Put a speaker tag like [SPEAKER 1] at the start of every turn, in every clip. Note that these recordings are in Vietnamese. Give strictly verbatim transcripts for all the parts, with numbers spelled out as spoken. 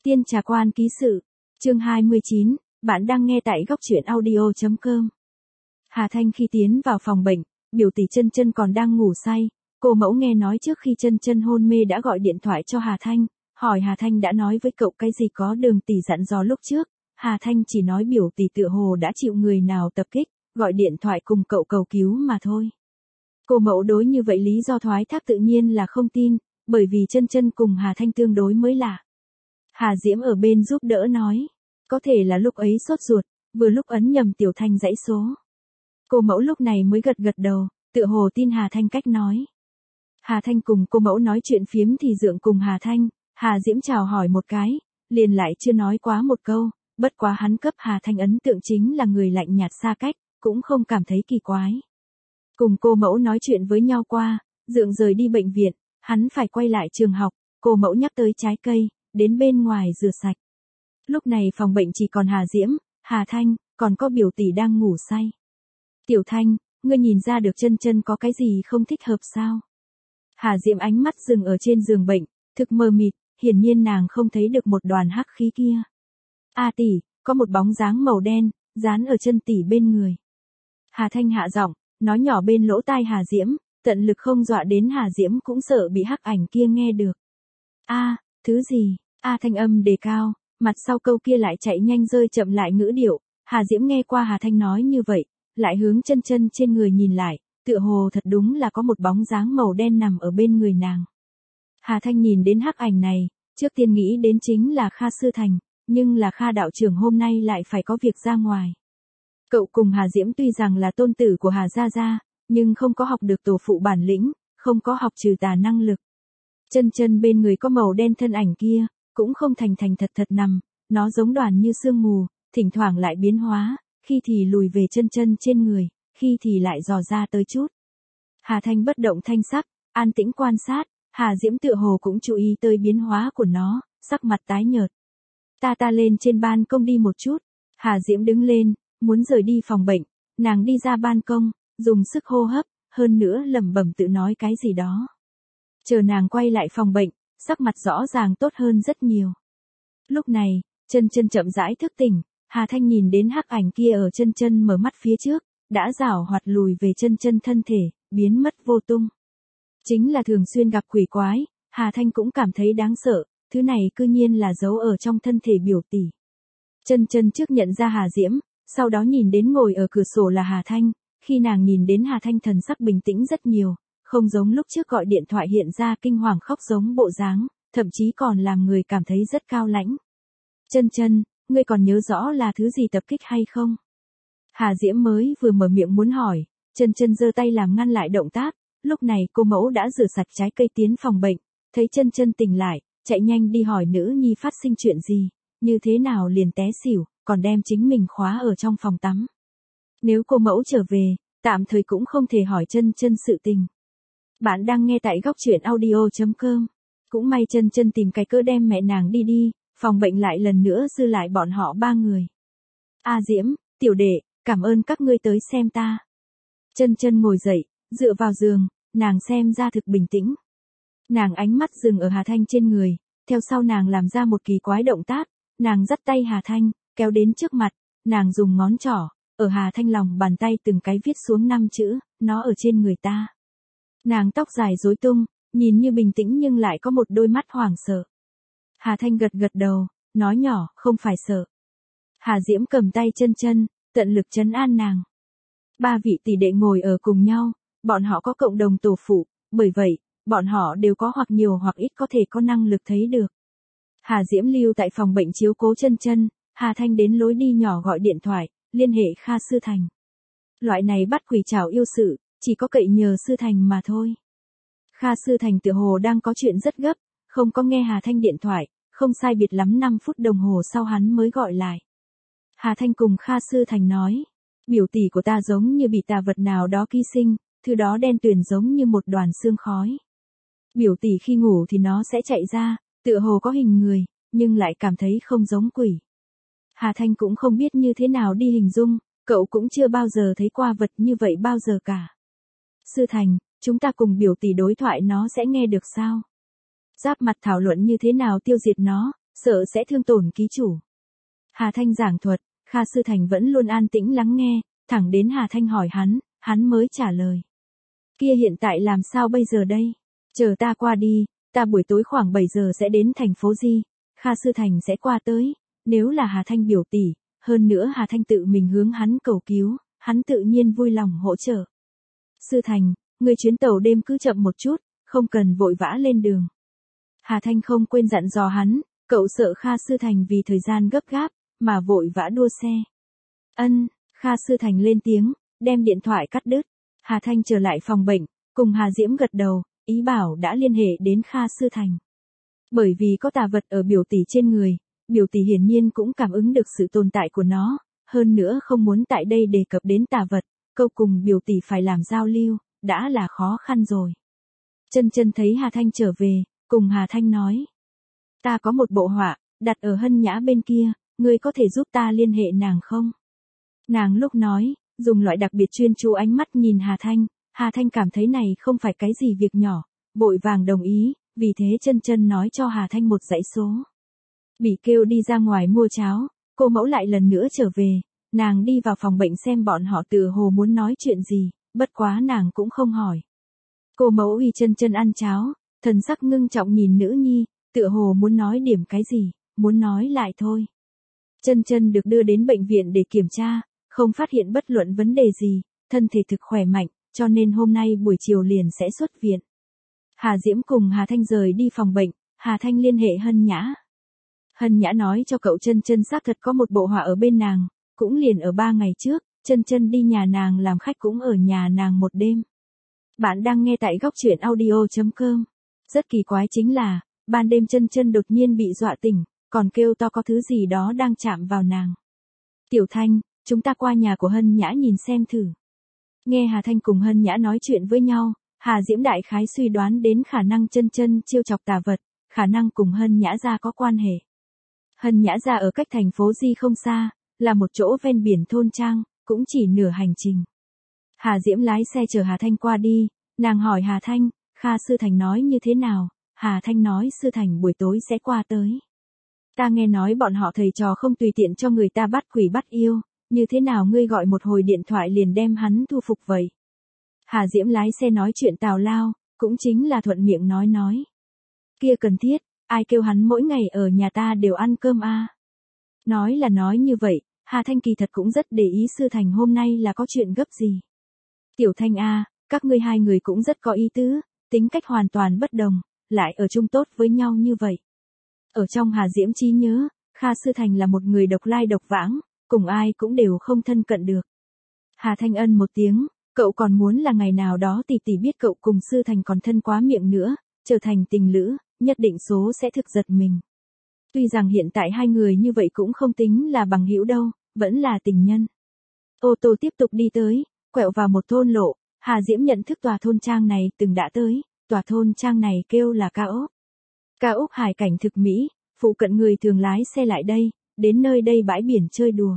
[SPEAKER 1] Tiên Trà Quan ký sự, chương hai mươi chín, bạn đang nghe tại góc truyện audio chấm com. Hà Thanh khi tiến vào phòng bệnh, biểu tỷ Chân Chân còn đang ngủ say, cô mẫu nghe nói trước khi Chân Chân hôn mê đã gọi điện thoại cho Hà Thanh, hỏi Hà Thanh đã nói với cậu cái gì có Đường tỷ dặn dò lúc trước, Hà Thanh chỉ nói biểu tỷ tựa hồ đã chịu người nào tập kích, gọi điện thoại cùng cậu cầu cứu mà thôi. Cô mẫu đối như vậy lý do thoái thác tự nhiên là không tin, bởi vì Chân Chân cùng Hà Thanh tương đối mới lạ. Hà Diễm ở bên giúp đỡ nói, có thể là lúc ấy sốt ruột, vừa lúc ấn nhầm Tiểu Thanh dãy số. Cô mẫu lúc này mới gật gật đầu, tựa hồ tin Hà Thanh cách nói. Hà Thanh cùng cô mẫu nói chuyện phiếm thì dượng cùng Hà Thanh, Hà Diễm chào hỏi một cái, liền lại chưa nói quá một câu, bất quá hắn cấp Hà Thanh ấn tượng chính là người lạnh nhạt xa cách, cũng không cảm thấy kỳ quái. Cùng cô mẫu nói chuyện với nhau qua, dượng rời đi bệnh viện, hắn phải quay lại trường học, cô mẫu nhắc tới trái cây, đến bên ngoài rửa sạch. Lúc này phòng bệnh chỉ còn Hà Diễm, Hà Thanh, còn có biểu tỷ đang ngủ say. Tiểu Thanh, ngươi nhìn ra được Chân Chân có cái gì không thích hợp sao? Hà Diễm ánh mắt dừng ở trên giường bệnh, thực mờ mịt, hiển nhiên nàng không thấy được một đoàn hắc khí kia. A tỷ, có một bóng dáng màu đen, dán ở Chân tỷ bên người. Hà Thanh hạ giọng, nói nhỏ bên lỗ tai Hà Diễm, tận lực không dọa đến Hà Diễm cũng sợ bị hắc ảnh kia nghe được. A, thứ gì? A thanh âm đề cao, mặt sau câu kia lại chạy nhanh rơi chậm lại ngữ điệu, Hà Diễm nghe qua Hà Thanh nói như vậy, lại hướng Chân Chân trên người nhìn lại, tựa hồ thật đúng là có một bóng dáng màu đen nằm ở bên người nàng. Hà Thanh nhìn đến hắc ảnh này, trước tiên nghĩ đến chính là Kha Sư Thành, nhưng là Kha đạo trưởng hôm nay lại phải có việc ra ngoài. Cậu cùng Hà Diễm tuy rằng là tôn tử của Hà Gia Gia, nhưng không có học được tổ phụ bản lĩnh, không có học trừ tà năng lực. Chân Chân bên người có màu đen thân ảnh kia, cũng không thành thành thật thật nằm, nó giống đoàn như sương mù, thỉnh thoảng lại biến hóa, khi thì lùi về Chân Chân trên người, khi thì lại dò ra tới chút. Hà Thanh bất động thanh sắc, an tĩnh quan sát, Hà Diễm tựa hồ cũng chú ý tới biến hóa của nó, sắc mặt tái nhợt. Ta ta lên trên ban công đi một chút. Hà Diễm đứng lên, muốn rời đi phòng bệnh, nàng đi ra ban công, dùng sức hô hấp, hơn nữa lẩm bẩm tự nói cái gì đó. Chờ nàng quay lại phòng bệnh, sắc mặt rõ ràng tốt hơn rất nhiều. Lúc này, Chân Chân chậm rãi thức tỉnh, Hà Thanh nhìn đến hắc ảnh kia ở Chân Chân mở mắt phía trước, đã giảo hoạt lùi về Chân Chân thân thể, biến mất vô tung. Chính là thường xuyên gặp quỷ quái, Hà Thanh cũng cảm thấy đáng sợ, thứ này cư nhiên là giấu ở trong thân thể biểu tỷ. Chân Chân trước nhận ra Hà Diễm, sau đó nhìn đến ngồi ở cửa sổ là Hà Thanh, khi nàng nhìn đến Hà Thanh thần sắc bình tĩnh rất nhiều, không giống lúc trước gọi điện thoại hiện ra kinh hoàng khóc giống bộ dáng, thậm chí còn làm người cảm thấy rất cao lãnh. Chân Chân, ngươi còn nhớ rõ là thứ gì tập kích hay không? Hà Diễm mới vừa mở miệng muốn hỏi, Chân Chân giơ tay làm ngăn lại động tác, lúc này cô mẫu đã rửa sạch trái cây tiến phòng bệnh, thấy Chân Chân tỉnh lại, chạy nhanh đi hỏi nữ nhi phát sinh chuyện gì, như thế nào liền té xỉu, còn đem chính mình khóa ở trong phòng tắm. Nếu cô mẫu trở về, tạm thời cũng không thể hỏi Chân Chân sự tình. Bạn đang nghe tại góc truyện audio chấm com. Cũng may Chân Chân tìm cái cớ đem mẹ nàng đi đi, phòng bệnh lại lần nữa dư lại bọn họ ba người. A Diễm, tiểu đệ, cảm ơn các ngươi tới xem ta. Chân Chân ngồi dậy, dựa vào giường, nàng xem ra thực bình tĩnh. Nàng ánh mắt dừng ở Hà Thanh trên người, theo sau nàng làm ra một kỳ quái động tác, nàng dắt tay Hà Thanh, kéo đến trước mặt, nàng dùng ngón trỏ, ở Hà Thanh lòng bàn tay từng cái viết xuống năm chữ, nó ở trên người ta. Nàng tóc dài rối tung, nhìn như bình tĩnh nhưng lại có một đôi mắt hoảng sợ. Hà Thanh gật gật đầu, nói nhỏ, không phải sợ. Hà Diễm cầm tay Chân Chân, tận lực trấn an nàng. Ba vị tỷ đệ ngồi ở cùng nhau, bọn họ có cộng đồng tổ phụ, bởi vậy, bọn họ đều có hoặc nhiều hoặc ít có thể có năng lực thấy được. Hà Diễm lưu tại phòng bệnh chiếu cố Chân Chân, Hà Thanh đến lối đi nhỏ gọi điện thoại, liên hệ Kha Sư Thành. Loại này bắt quỷ trảo yêu sự, chỉ có cậy nhờ Sư Thành mà thôi. Kha Sư Thành tựa hồ đang có chuyện rất gấp, không có nghe Hà Thanh điện thoại, không sai biệt lắm năm phút đồng hồ sau hắn mới gọi lại. Hà Thanh cùng Kha Sư Thành nói, biểu tỷ của ta giống như bị tà vật nào đó ký sinh, thứ đó đen tuyền giống như một đoàn sương khói. Biểu tỷ khi ngủ thì nó sẽ chạy ra, tựa hồ có hình người, nhưng lại cảm thấy không giống quỷ. Hà Thanh cũng không biết như thế nào đi hình dung, cậu cũng chưa bao giờ thấy qua vật như vậy bao giờ cả. Sư Thành, chúng ta cùng biểu tỷ đối thoại nó sẽ nghe được sao? Giáp mặt thảo luận như thế nào tiêu diệt nó, sợ sẽ thương tổn ký chủ. Hà Thanh giảng thuật, Kha Sư Thành vẫn luôn an tĩnh lắng nghe, thẳng đến Hà Thanh hỏi hắn, hắn mới trả lời. Kia hiện tại làm sao bây giờ đây? Chờ ta qua đi, ta buổi tối khoảng bảy giờ sẽ đến thành phố Di, Kha Sư Thành sẽ qua tới, nếu là Hà Thanh biểu tỷ, hơn nữa Hà Thanh tự mình hướng hắn cầu cứu, hắn tự nhiên vui lòng hỗ trợ. Sư Thành, người chuyến tàu đêm cứ chậm một chút, không cần vội vã lên đường. Hà Thanh không quên dặn dò hắn, cậu sợ Kha Sư Thành vì thời gian gấp gáp, mà vội vã đua xe. Ân, Kha Sư Thành lên tiếng, đem điện thoại cắt đứt. Hà Thanh trở lại phòng bệnh, cùng Hà Diễm gật đầu, ý bảo đã liên hệ đến Kha Sư Thành. Bởi vì có tà vật ở biểu tỷ trên người, biểu tỷ hiển nhiên cũng cảm ứng được sự tồn tại của nó, hơn nữa không muốn tại đây đề cập đến tà vật, câu cùng biểu tỷ phải làm giao lưu, đã là khó khăn rồi. Chân Chân thấy Hà Thanh trở về, cùng Hà Thanh nói. Ta có một bộ họa, đặt ở Hân Nhã bên kia, ngươi có thể giúp ta liên hệ nàng không? Nàng lúc nói, dùng loại đặc biệt chuyên chú ánh mắt nhìn Hà Thanh, Hà Thanh cảm thấy này không phải cái gì việc nhỏ, vội vàng đồng ý, vì thế Chân Chân nói cho Hà Thanh một dãy số. Bị kêu đi ra ngoài mua cháo, cô mẫu lại lần nữa trở về, nàng đi vào phòng bệnh xem bọn họ tựa hồ muốn nói chuyện gì, bất quá nàng cũng không hỏi. Cô mẫu uy Chân Chân ăn cháo, thần sắc ngưng trọng nhìn nữ nhi, tựa hồ muốn nói điểm cái gì, muốn nói lại thôi. Chân Chân được đưa đến bệnh viện để kiểm tra, không phát hiện bất luận vấn đề gì, thân thể thực khỏe mạnh, cho nên hôm nay buổi chiều liền sẽ xuất viện. Hà Diễm cùng Hà Thanh rời đi phòng bệnh, Hà Thanh liên hệ Hân Nhã. Hân Nhã nói cho cậu Chân Chân xác thật có một bộ họa ở bên nàng, cũng liền ở ba ngày trước, Chân Chân đi nhà nàng làm khách cũng ở nhà nàng một đêm. Bạn đang nghe tại góc truyện audio chấm com. Rất kỳ quái chính là, ban đêm Chân Chân đột nhiên bị dọa tỉnh, còn kêu to có thứ gì đó đang chạm vào nàng. Tiểu Thanh, chúng ta qua nhà của Hân Nhã nhìn xem thử. Nghe Hà Thanh cùng Hân Nhã nói chuyện với nhau, Hà Diễm đại khái suy đoán đến khả năng Chân Chân chiêu chọc tà vật, khả năng cùng Hân Nhã gia có quan hệ. Hân Nhã gia ở cách thành phố Di không xa, là một chỗ ven biển thôn trang, cũng chỉ nửa hành trình. Hà Diễm lái xe chở Hà Thanh qua đi, nàng hỏi Hà Thanh, Kha Sư Thành nói như thế nào? Hà Thanh nói Sư Thành buổi tối sẽ qua tới. Ta nghe nói bọn họ thầy trò không tùy tiện cho người ta bắt quỷ bắt yêu, như thế nào ngươi gọi một hồi điện thoại liền đem hắn thu phục vậy? Hà Diễm lái xe nói chuyện tào lao, cũng chính là thuận miệng nói nói. Kia cần thiết, ai kêu hắn mỗi ngày ở nhà ta đều ăn cơm a? À? Nói là nói như vậy, Hà Thanh kỳ thật cũng rất để ý Sư Thành hôm nay là có chuyện gấp gì. Tiểu Thanh a, à, các ngươi hai người cũng rất có ý tứ, tính cách hoàn toàn bất đồng, lại ở chung tốt với nhau như vậy. Ở trong Hà Diễm trí nhớ, Kha Sư Thành là một người độc lai độc vãng, cùng ai cũng đều không thân cận được. Hà Thanh ân một tiếng, cậu còn muốn là ngày nào đó tỷ tỷ biết cậu cùng Sư Thành còn thân quá miệng nữa, trở thành tình lữ, nhất định số sẽ thực giật mình. Tuy rằng hiện tại hai người như vậy cũng không tính là bằng hữu đâu, vẫn là tình nhân. Ô tô tiếp tục đi tới, quẹo vào một thôn lộ, Hà Diễm nhận thức tòa thôn trang này từng đã tới, tòa thôn trang này kêu là Cao Úc. Cao Úc hải cảnh thực mỹ, phụ cận người thường lái xe lại đây, đến nơi đây bãi biển chơi đùa.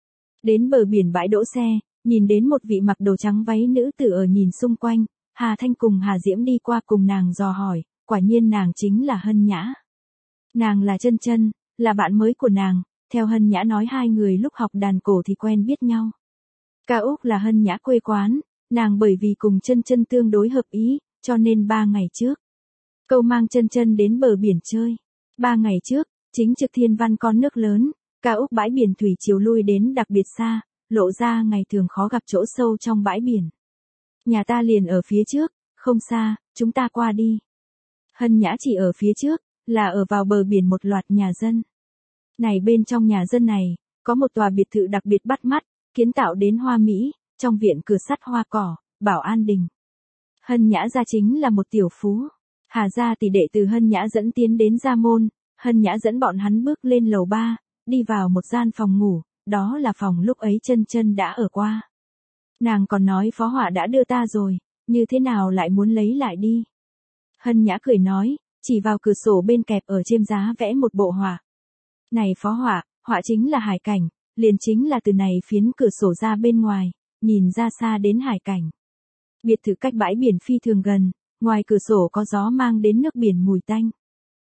[SPEAKER 1] Đến bờ biển bãi đỗ xe, nhìn đến một vị mặc đồ trắng váy nữ tử ở nhìn xung quanh, Hà Thanh cùng Hà Diễm đi qua cùng nàng dò hỏi, quả nhiên nàng chính là Hân Nhã. Nàng là Chân Chân, là bạn mới của nàng, theo Hân Nhã nói hai người lúc học đàn cổ thì quen biết nhau. Cao Úc là Hân Nhã quê quán, nàng bởi vì cùng Chân Chân tương đối hợp ý, cho nên ba ngày trước. Câu mang Chân Chân đến bờ biển chơi. Ba ngày trước, chính trực thiên văn con nước lớn, Cao Úc bãi biển thủy chiều lui đến đặc biệt xa, lộ ra ngày thường khó gặp chỗ sâu trong bãi biển. Nhà ta liền ở phía trước, không xa, chúng ta qua đi. Hân Nhã chỉ ở phía trước, là ở vào bờ biển một loạt nhà dân. Này bên trong nhà dân này, có một tòa biệt thự đặc biệt bắt mắt, kiến tạo đến hoa mỹ, trong viện cửa sắt hoa cỏ, bảo an đình. Hân Nhã gia chính là một tiểu phú. Hà gia tỷ đệ từ Hân Nhã dẫn tiến đến gia môn, Hân Nhã dẫn bọn hắn bước lên lầu ba, đi vào một gian phòng ngủ, đó là phòng lúc ấy Chân Chân đã ở qua. Nàng còn nói phó họa đã đưa ta rồi, như thế nào lại muốn lấy lại đi. Hân Nhã cười nói, chỉ vào cửa sổ bên kẹp ở trên giá vẽ một bộ họa. Này phó họa, họa chính là hải cảnh, liền chính là từ này phiến cửa sổ ra bên ngoài, nhìn ra xa đến hải cảnh. Biệt thự cách bãi biển phi thường gần, ngoài cửa sổ có gió mang đến nước biển mùi tanh.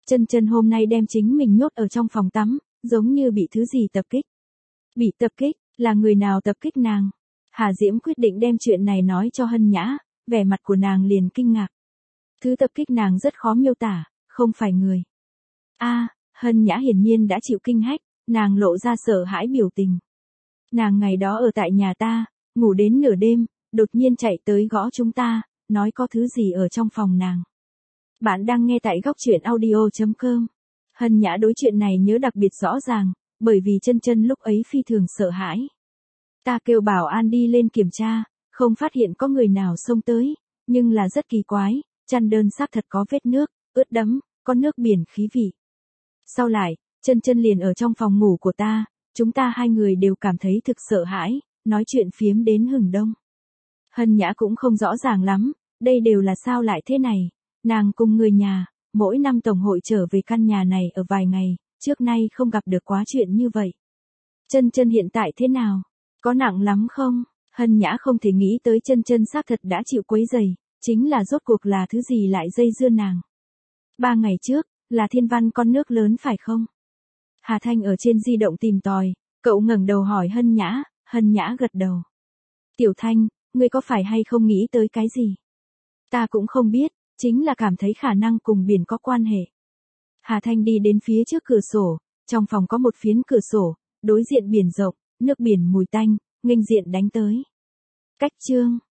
[SPEAKER 1] Chân Chân hôm nay đem chính mình nhốt ở trong phòng tắm, giống như bị thứ gì tập kích. Bị tập kích, là người nào tập kích nàng? Hà Diễm quyết định đem chuyện này nói cho Hân Nhã, vẻ mặt của nàng liền kinh ngạc. Thứ tập kích nàng rất khó miêu tả, không phải người. A, Hân Nhã hiển nhiên đã chịu kinh hách, nàng lộ ra sợ hãi biểu tình. Nàng ngày đó ở tại nhà ta, ngủ đến nửa đêm, đột nhiên chạy tới gõ chúng ta, nói có thứ gì ở trong phòng nàng. Bạn đang nghe tại góc truyện audio chấm com. Hân Nhã đối chuyện này nhớ đặc biệt rõ ràng, bởi vì Chân Chân lúc ấy phi thường sợ hãi. Ta kêu bảo an đi lên kiểm tra, không phát hiện có người nào xông tới, nhưng là rất kỳ quái, chăn đơn xác thật có vết nước, ướt đẫm, có nước biển khí vị. Sau lại, Chân Chân liền ở trong phòng ngủ của ta, chúng ta hai người đều cảm thấy thực sợ hãi, nói chuyện phiếm đến hừng đông. Hân Nhã cũng không rõ ràng lắm, đây đều là sao lại thế này, nàng cùng người nhà, mỗi năm tổng hội trở về căn nhà này ở vài ngày, trước nay không gặp được quá chuyện như vậy. Chân Chân hiện tại thế nào? Có nặng lắm không? Hân Nhã không thể nghĩ tới Chân Chân xác thật đã chịu quấy rầy, chính là rốt cuộc là thứ gì lại dây dưa nàng. Ba ngày trước, là Thiên Văn con nước lớn phải không? Hà Thanh ở trên di động tìm tòi, cậu ngẩng đầu hỏi Hân Nhã, Hân Nhã gật đầu. Tiểu Thanh, ngươi có phải hay không nghĩ tới cái gì? Ta cũng không biết, chính là cảm thấy khả năng cùng biển có quan hệ. Hà Thanh đi đến phía trước cửa sổ, trong phòng có một phiến cửa sổ, đối diện biển rộng, nước biển mùi tanh, nghênh diện đánh tới. Cách chương